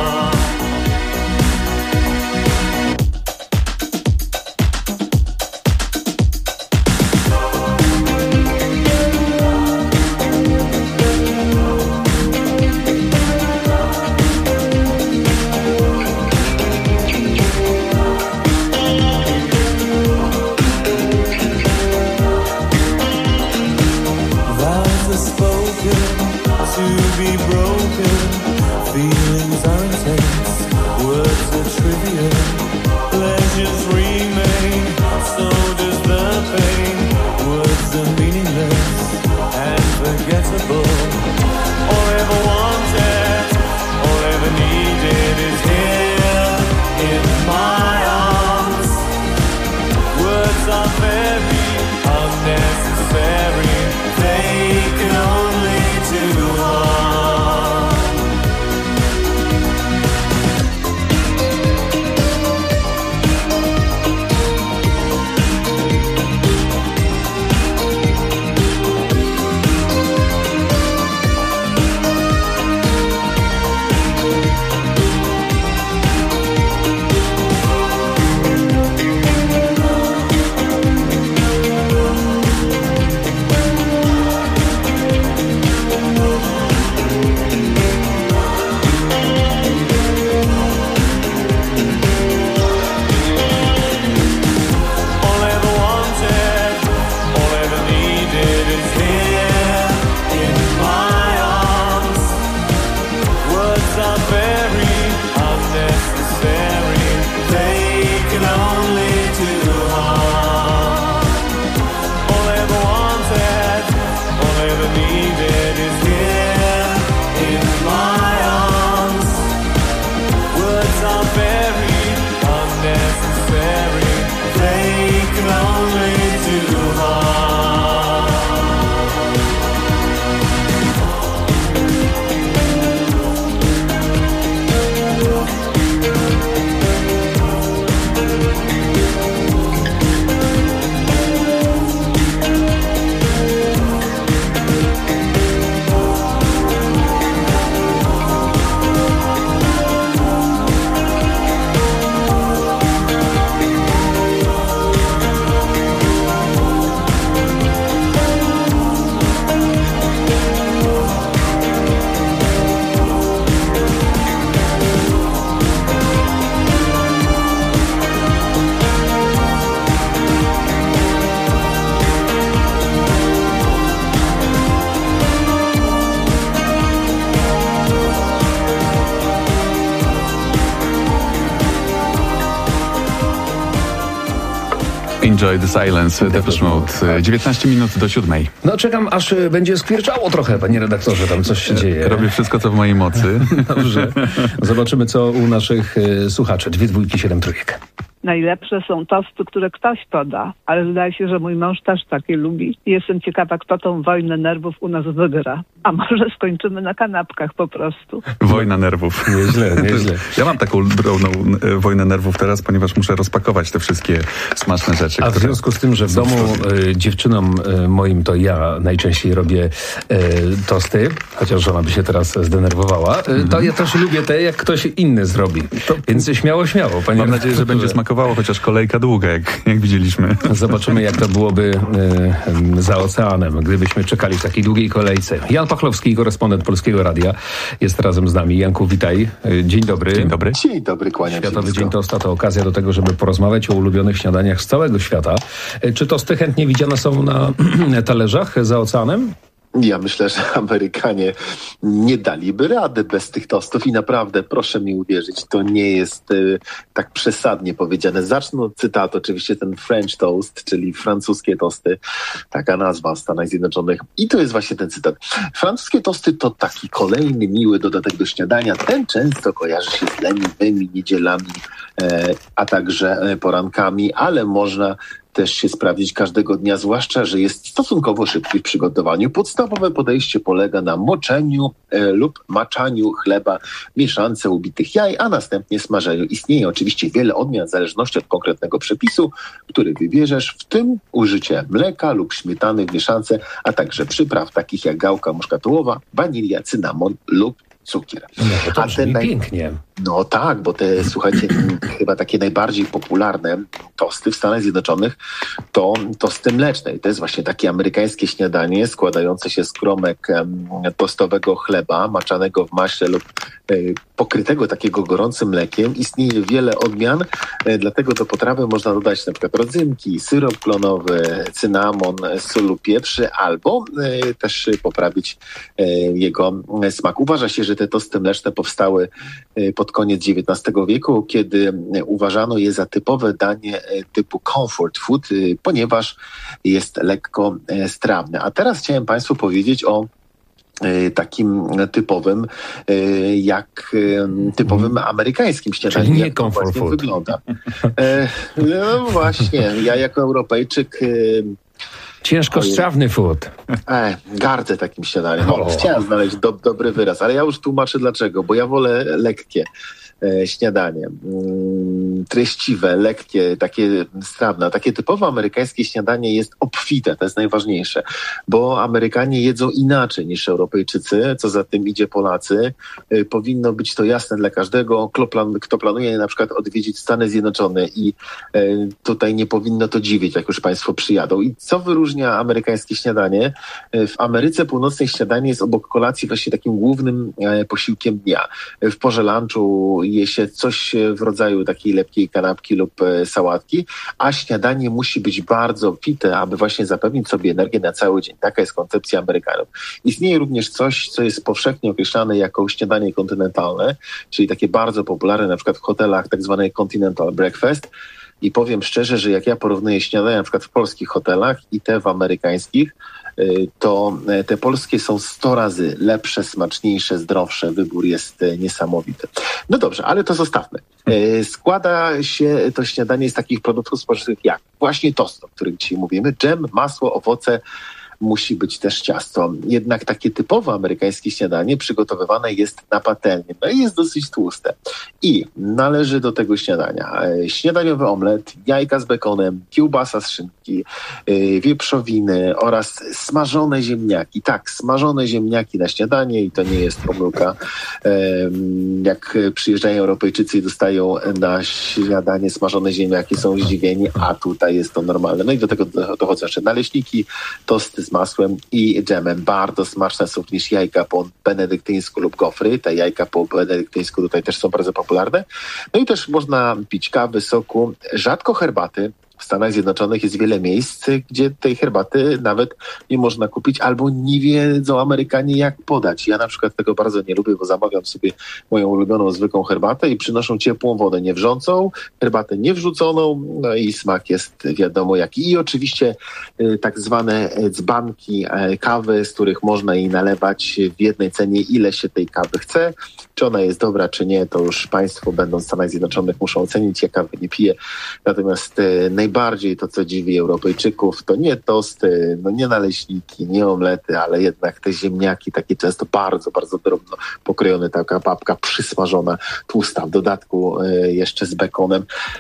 Enjoy the Silence, Depeche Mode. 19 minut do 7. No czekam, aż będzie skwierczało trochę, panie redaktorze, tam coś się dzieje. Robię wszystko, co w mojej mocy. Dobrze. Zobaczymy, co u naszych słuchaczy. 2 dwójki, 7 trójek. Najlepsze są tosty, które ktoś poda, ale zdaje się, że mój mąż też takie lubi. Jestem ciekawa, kto tą wojnę nerwów u nas wygra. A może skończymy na kanapkach po prostu. Wojna nerwów. Nieźle, nieźle. Ja mam taką drobną wojnę nerwów teraz, ponieważ muszę rozpakować te wszystkie smaczne rzeczy. A w związku z tym, że w domu dziewczynom moim to ja najczęściej robię tosty, chociaż żona by się teraz zdenerwowała, to ja też lubię te, jak ktoś inny zrobi. Więc śmiało, panie. Mam nadzieję, że będzie smakowało, chociaż kolejka długa, jak widzieliśmy. Zobaczymy, jak to byłoby za oceanem, gdybyśmy czekali w takiej długiej kolejce. Jan Pachlowski, korespondent Polskiego Radia, jest razem z nami. Janku, witaj. Dzień dobry. Dzień dobry. Dzień dobry, kłaniam się. Światowy Dzień Tosta to okazja do tego, żeby porozmawiać o ulubionych śniadaniach z całego świata. Czy tosty chętnie widziane są na talerzach za oceanem? Ja myślę, że Amerykanie nie daliby rady bez tych tostów i naprawdę, proszę mi uwierzyć, to nie jest tak przesadnie powiedziane. Zacznę od cytatu, oczywiście ten French toast, czyli francuskie tosty, taka nazwa w Stanach Zjednoczonych. I to jest właśnie ten cytat. Francuskie tosty to taki kolejny miły dodatek do śniadania. Ten często kojarzy się z leniwymi niedzielami, a także porankami, ale można też się sprawdzić każdego dnia, zwłaszcza, że jest stosunkowo szybki w przygotowaniu. Podstawowe podejście polega na moczeniu lub maczaniu chleba w mieszance ubitych jaj, a następnie smażeniu. Istnieje oczywiście wiele odmian w zależności od konkretnego przepisu, który wybierzesz, w tym użycie mleka lub śmietany w mieszance, a także przypraw takich jak gałka muszkatołowa, wanilia, cynamon lub cukier. No, to brzmi pięknie. No tak, bo te, słuchajcie, chyba takie najbardziej popularne tosty w Stanach Zjednoczonych to tosty mleczne. I to jest właśnie takie amerykańskie śniadanie składające się z kromek tostowego chleba, maczanego w maśle lub pokrytego takiego gorącym mlekiem. Istnieje wiele odmian, dlatego do potrawy można dodać na przykład rodzynki, syrop klonowy, cynamon, sól lub pieprz, albo też poprawić jego smak. Uważa się, że te tosty mleczne powstały pod koniec XIX wieku, kiedy uważano je za typowe danie typu comfort food, ponieważ jest lekko strawne. A teraz chciałem Państwu powiedzieć o takim typowym, typowym amerykańskim śniadaniu. Czyli nie jak to comfort właśnie food. Wygląda. No właśnie, ja jako Europejczyk ciężkostrawny food. Gardzę takim śniadaniem. Chciałem znaleźć dobry wyraz, ale ja już tłumaczę dlaczego, bo ja wolę lekkie śniadanie. Treściwe, lekkie, takie strawne. Takie typowo amerykańskie śniadanie jest obfite, to jest najważniejsze, bo Amerykanie jedzą inaczej niż Europejczycy, co za tym idzie Polacy. Powinno być to jasne dla każdego, kto planuje na przykład odwiedzić Stany Zjednoczone i tutaj nie powinno to dziwić, jak już Państwo przyjadą. I co wyróżnia amerykańskie śniadanie? W Ameryce Północnej śniadanie jest obok kolacji właśnie takim głównym posiłkiem dnia. W porze lunchu je się coś w rodzaju takiej lepkiej kanapki lub sałatki, a śniadanie musi być bardzo obfite, aby właśnie zapewnić sobie energię na cały dzień. Taka jest koncepcja Amerykanów. Istnieje również coś, co jest powszechnie określane jako śniadanie kontynentalne, czyli takie bardzo popularne na przykład w hotelach, tak zwane continental breakfast. I powiem szczerze, że jak ja porównuję śniadania na przykład w polskich hotelach i te w amerykańskich, to te polskie są 100 razy lepsze, smaczniejsze, zdrowsze. Wybór jest niesamowity. No dobrze, ale to zostawmy. Składa się to śniadanie z takich produktów spożywczych jak właśnie tost, o którym dzisiaj mówimy, dżem, masło, owoce, musi być też ciasto. Jednak takie typowo amerykańskie śniadanie przygotowywane jest na patelni. No i jest dosyć tłuste. I należy do tego śniadania śniadaniowy omlet, jajka z bekonem, kiełbasa z szynki, wieprzowiny oraz smażone ziemniaki. Tak, smażone ziemniaki na śniadanie i to nie jest pomyłka. Jak przyjeżdżają Europejczycy i dostają na śniadanie smażone ziemniaki, są zdziwieni, a tutaj jest to normalne. No i do tego dochodzą jeszcze naleśniki, tosty z masłem i dżemem. Bardzo smaczne są również jajka po benedyktyńsku lub gofry. Te jajka po benedyktyńsku tutaj też są bardzo popularne. No i też można pić kawy, soku, rzadko herbaty. W Stanach Zjednoczonych jest wiele miejsc, gdzie tej herbaty nawet nie można kupić albo nie wiedzą Amerykanie jak podać. Ja na przykład tego bardzo nie lubię, bo zamawiam sobie moją ulubioną zwykłą herbatę i przynoszą ciepłą wodę niewrzącą, herbatę niewrzuconą, no i smak jest wiadomo jaki. I oczywiście tak zwane dzbanki kawy, z których można jej nalewać w jednej cenie, ile się tej kawy chce. Czy ona jest dobra, czy nie, to już Państwo będąc w Stanach Zjednoczonych muszą ocenić. Ja kawy nie piję. Natomiast najbardziej to, co dziwi Europejczyków, to nie tosty, no nie naleśniki, nie omlety, ale jednak te ziemniaki, takie często bardzo, bardzo drobno pokrojone, taka papka przysmażona, tłusta, w dodatku jeszcze z bekonem.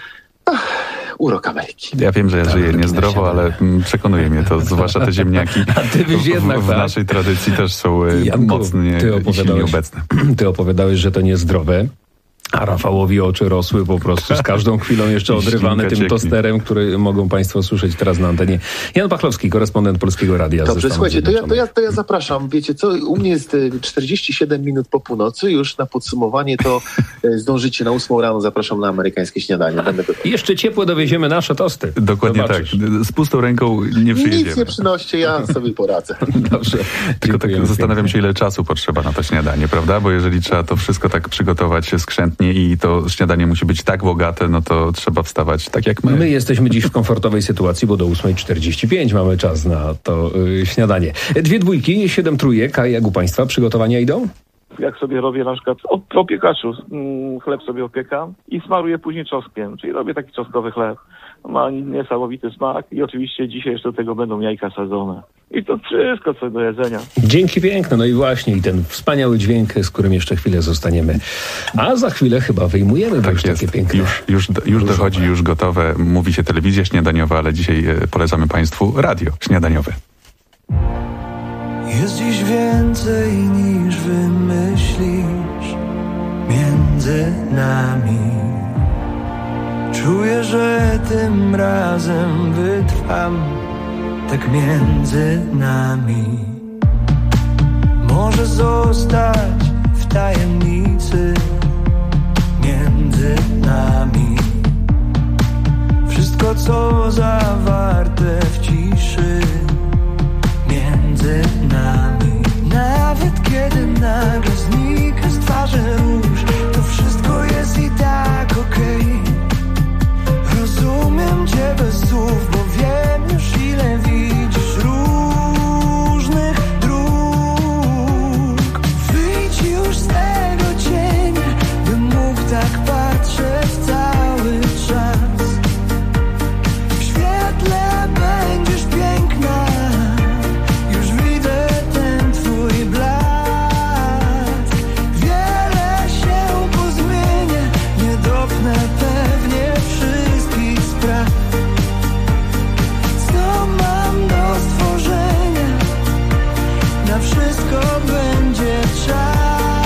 Urok Ameryki. Ja wiem, że ja żyję niezdrowo, ale przekonuje mnie to, zwłaszcza te ziemniaki. A ty byś jednak w naszej tradycji też są mocnie i silnie obecne. Ty opowiadałeś, że to niezdrowe. A Rafałowi oczy rosły po prostu z każdą chwilą jeszcze odrywane tym tosterem, który mogą państwo słyszeć teraz na antenie. Jan Pachlowski, korespondent Polskiego Radia. Dobrze, słuchajcie, to ja zapraszam. Wiecie co, u mnie jest 47 minut po północy. Już na podsumowanie to zdążycie na 8 rano. Zapraszam na amerykańskie śniadanie. I jeszcze ciepłe dowieziemy nasze tosty. Dokładnie Zobaczysz. Tak. Z pustą ręką nie przyjedziemy. Nic nie przynoście, ja sobie poradzę. Dobrze. Tylko tak zastanawiam się, ile czasu potrzeba na to śniadanie, prawda? Bo jeżeli trzeba to wszystko tak przygotować skrzętnie i to śniadanie musi być tak bogate, no to trzeba wstawać tak jak my. My jesteśmy dziś w komfortowej sytuacji, bo do 8:45 mamy czas na to śniadanie. 2 dwójki, 7 trójek, a jak u państwa przygotowania idą? Jak sobie robię na przykład po piekaczu, chleb sobie opiekam i smaruję później czosnkiem, czyli robię taki czosnkowy chleb. Ma niesamowity smak i oczywiście dzisiaj jeszcze do tego będą jajka sadzone. I to wszystko, co do jedzenia. Dzięki piękne, no i właśnie i ten wspaniały dźwięk, z którym jeszcze chwilę zostaniemy. A za chwilę chyba wyjmujemy, bo już takie piękne. Już dochodzi, już gotowe. Mówi się telewizja śniadaniowa, ale dzisiaj polecamy państwu radio śniadaniowe. Jest dziś więcej niż wymyślisz między nami. Czuję, że tym razem wytrwam tak między nami. Może zostać w tajemnicy między nami. Wszystko, co zawarte w ciszy między nami. Nawet kiedy nagle znika z twarzy róż, to wszystko jest i tak okej. Rozumiem cię bez słów, bo wiem już ile widzisz różnych dróg. Wyjdź już z tego cienia, bym mógł tak patrzeć cały czas. W świetle będziesz piękna, już widzę ten twój blask. Wiele się pozmienia, nie dopnę pewnie wszystkich spraw. Co mam do stworzenia, na wszystko będzie czas.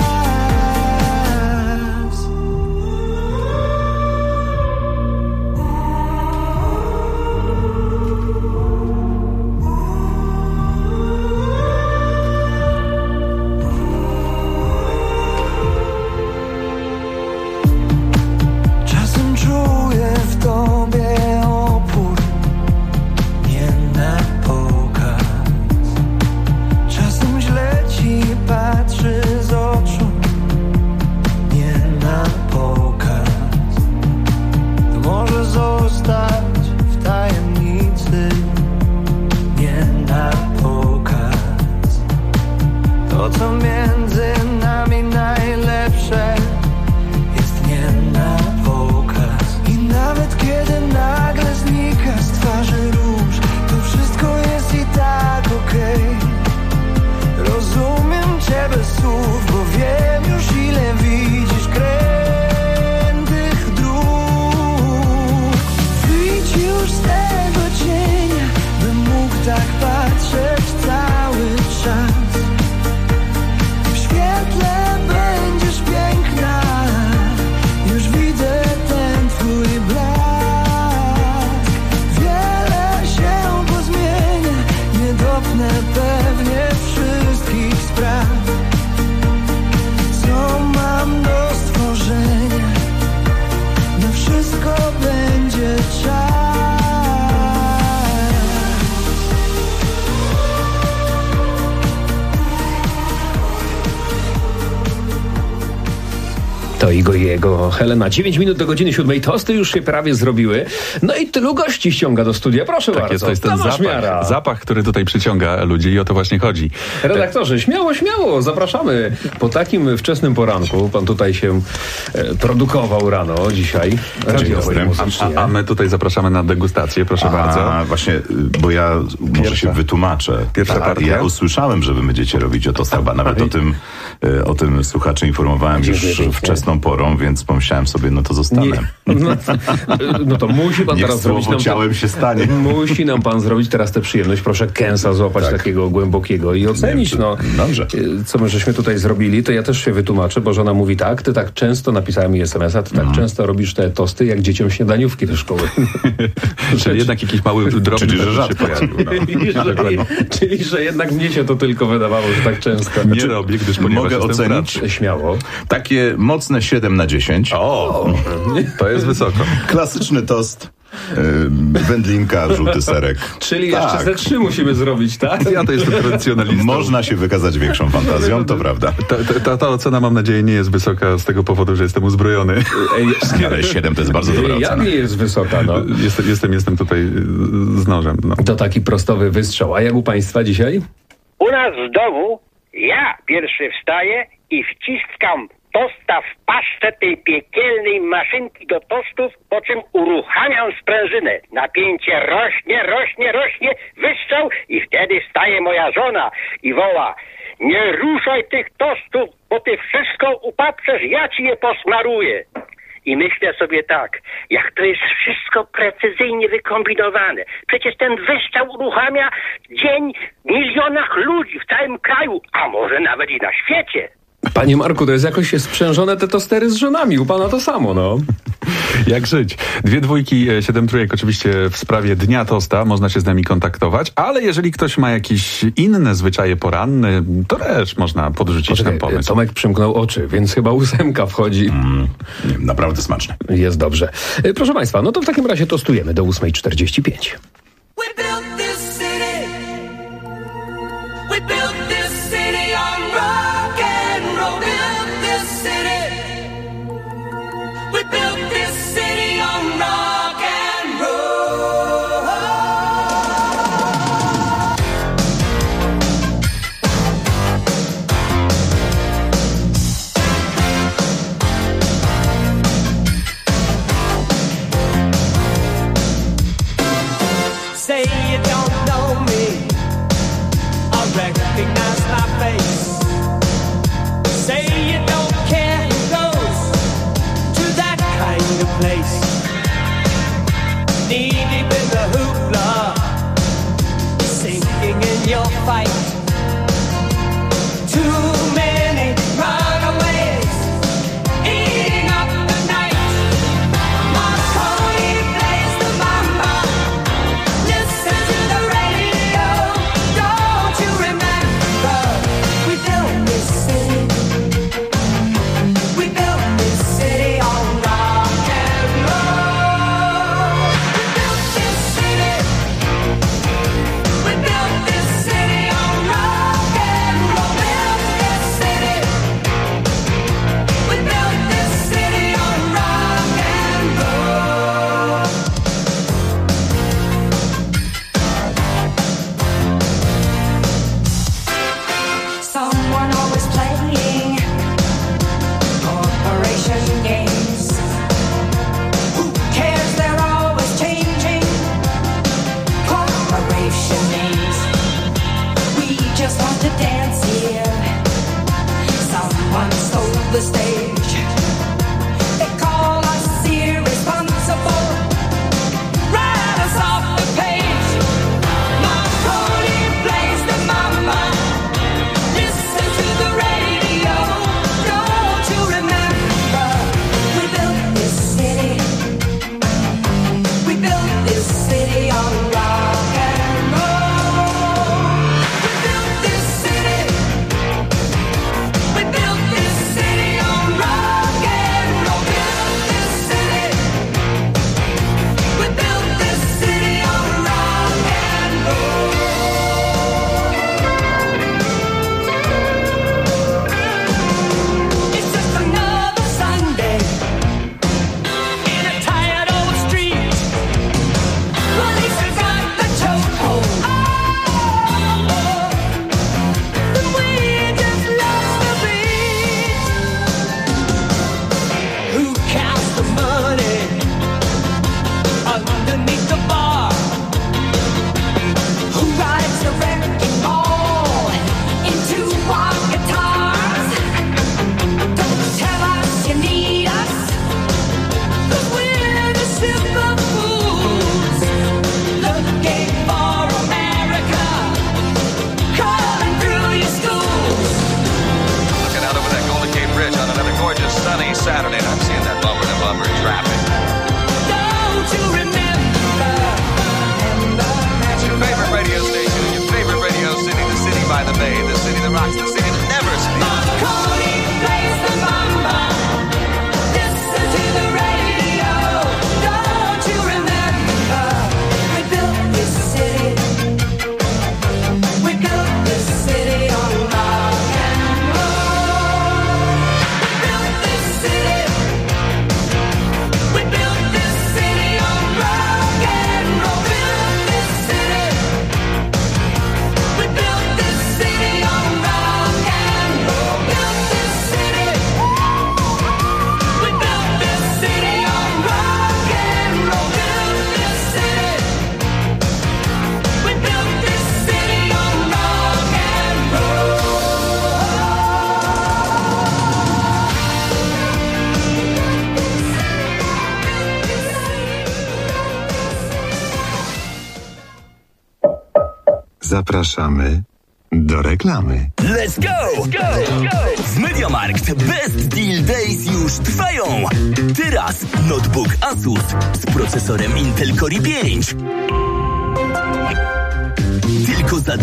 Czasem czuję w tobie opór, nie na pokaz. Czasem źle ci patrzy z oczu, nie na pokaz. To może zostać w tajemnicy, nie na pokaz. To, co między nami najlepsze, jest nie na pokaz. I nawet kiedy nagle znika z twarzy róż, to wszystko jest i tak okej. Rozumiem cię bez słów, bo wiem już ile widzisz krętych dróg. Wyjdź już z tego cienia, bym mógł tak patrzeć cały czas. W świetle będziesz piękna, już widzę ten twój blask. Wiele się pozmienia, nie dopnę pewnie wszystkich spraw. Co mam do stworzenia, na wszystko będzie czas. To Igo i jego Helena. 9 minut do godziny 7. Tosty już się prawie zrobiły. No i tylu gości ściąga do studia. Proszę Tak bardzo. jest, to jest ten zapach, który tutaj przyciąga ludzi i o to właśnie chodzi. Redaktorze, śmiało, śmiało, zapraszamy. Po takim wczesnym poranku pan tutaj się produkował rano dzisiaj. Radiowo i muzycznie. A my tutaj zapraszamy na degustację, proszę bardzo. Właśnie, bo ja może się wytłumaczę. Pierwsza partia. Ja usłyszałem, że wy będziecie robić o tostach, bo nawet o tym słuchaczy informowałem już wczesną porą, więc pomyślałem sobie, no to zostanę. No to musi pan Niech teraz zrobić nam... ciałem się stanie. Musi nam pan zrobić teraz tę przyjemność. Proszę kęsa złapać takiego głębokiego i ocenić. No, dobrze. Co my żeśmy tutaj zrobili, to ja też się wytłumaczę, bo żona mówi tak, ty tak często, napisała mi SMS-a, ty tak często robisz te tosty, jak dzieciom śniadaniówki do szkoły. Czyli jednak jakiś mały drobny się pojawił. Czyli, że jednak mnie się to tylko wydawało, że tak często. Nie robię, gdyż mogę ocenić śmiało. Takie mocne 7/10. O, to jest wysoko. Klasyczny tost. Wędlinka, żółty serek. Czyli jeszcze ze 3 musimy zrobić, tak? Ja to jestem tradycjonalistą. Można się wykazać większą fantazją, to prawda. Ta ocena, mam nadzieję, nie jest wysoka z tego powodu, że jestem uzbrojony. Ale 7 to jest bardzo dobra ocena. Jak nie jest wysoka, no. Jestem tutaj z nożem. No. To taki prostowy wystrzał. A jak u państwa dzisiaj? U nas w domu ja pierwszy wstaję i wciskam tosta w paszczę tej piekielnej maszynki do tostów, po czym uruchamiam sprężynę. Napięcie rośnie, wystrzał i wtedy wstaje moja żona i woła: nie ruszaj tych tostów, bo ty wszystko upaprzesz, ja ci je posmaruję. I myślę sobie tak, jak to jest wszystko precyzyjnie wykombinowane. Przecież ten wystrzał uruchamia dzień w milionach ludzi w całym kraju, a może nawet i na świecie. Panie Marku, to jest jakoś sprzężone te tostery z żonami. U pana to samo, no. Jak żyć? 2 dwójki, 7 trójek oczywiście w sprawie Dnia Tosta. Można się z nami kontaktować, ale jeżeli ktoś ma jakieś inne zwyczaje poranne, to też można podrzucić ten pomysł. Tomek przymknął oczy, więc chyba 8 wchodzi. Naprawdę smaczne. Jest dobrze. Proszę państwa, no to w takim razie tostujemy do 8:45. Say you don't know me, I recognize my face. Say you don't care who goes to that kind of place. Knee deep in the hoopla, sinking in your fight. Too many runaways, eating up the night. Marconi plays the mambo. Listen to the radio. Don't you remember? We built this city. We built this city on rock and roll. We built this city. We built this city on rock and roll. Built this Zapraszamy do reklamy. Let's go! W MediaMarkt Best Deal Days już trwają. Teraz notebook Asus z procesorem Intel Core i5. Tylko za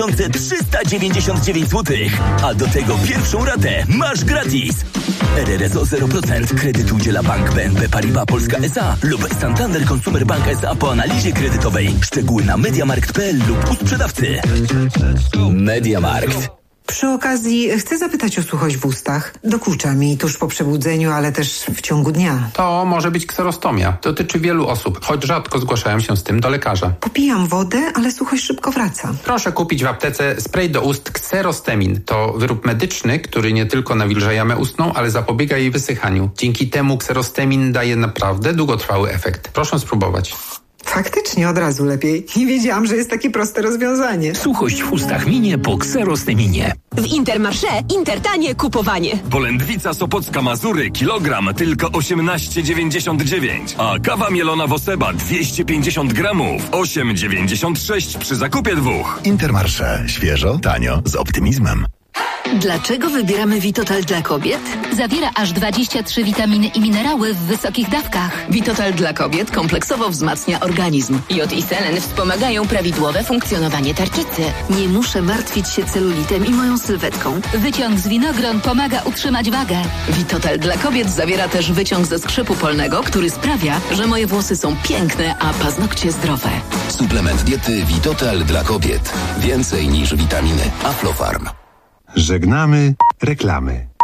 2399 zł. A do tego pierwszą ratę masz gratis. RRSO 0%. Kredyt udziela Bank BNP Paribas Polska S.A. lub Santander Consumer Bank S.A. po analizie kredytowej. Szczegóły na mediamarkt.pl lub u sprzedawcy. MediaMarkt. Przy okazji chcę zapytać o suchość w ustach. Dokucza mi tuż po przebudzeniu, ale też w ciągu dnia. To może być kserostomia. Dotyczy wielu osób, choć rzadko zgłaszają się z tym do lekarza. Popijam wodę, ale suchość szybko wraca. Proszę kupić w aptece spray do ust Kserostemin. To wyrób medyczny, który nie tylko nawilża jamę ustną, ale zapobiega jej wysychaniu. Dzięki temu Kserostemin daje naprawdę długotrwały efekt. Proszę spróbować. Faktycznie od razu lepiej. Nie wiedziałam, że jest takie proste rozwiązanie. Suchość w ustach minie po Kserosteminie. W Intermarché Intertanie kupowanie. Polędwica Sopocka Mazury kilogram tylko 18,99, a kawa mielona Woseba 250 gramów 8,96 przy zakupie 2. Intermarché. Świeżo, tanio, z optymizmem. Dlaczego wybieramy Vitotal dla kobiet? Zawiera aż 23 witaminy i minerały w wysokich dawkach. Vitotal dla kobiet kompleksowo wzmacnia organizm. Jod i selen wspomagają prawidłowe funkcjonowanie tarczycy. Nie muszę martwić się celulitem i moją sylwetką. Wyciąg z winogron pomaga utrzymać wagę. Vitotal dla kobiet zawiera też wyciąg ze skrzypu polnego, który sprawia, że moje włosy są piękne, a paznokcie zdrowe. Suplement diety Vitotal dla kobiet. Więcej niż witaminy. Aflofarm. Żegnamy reklamy.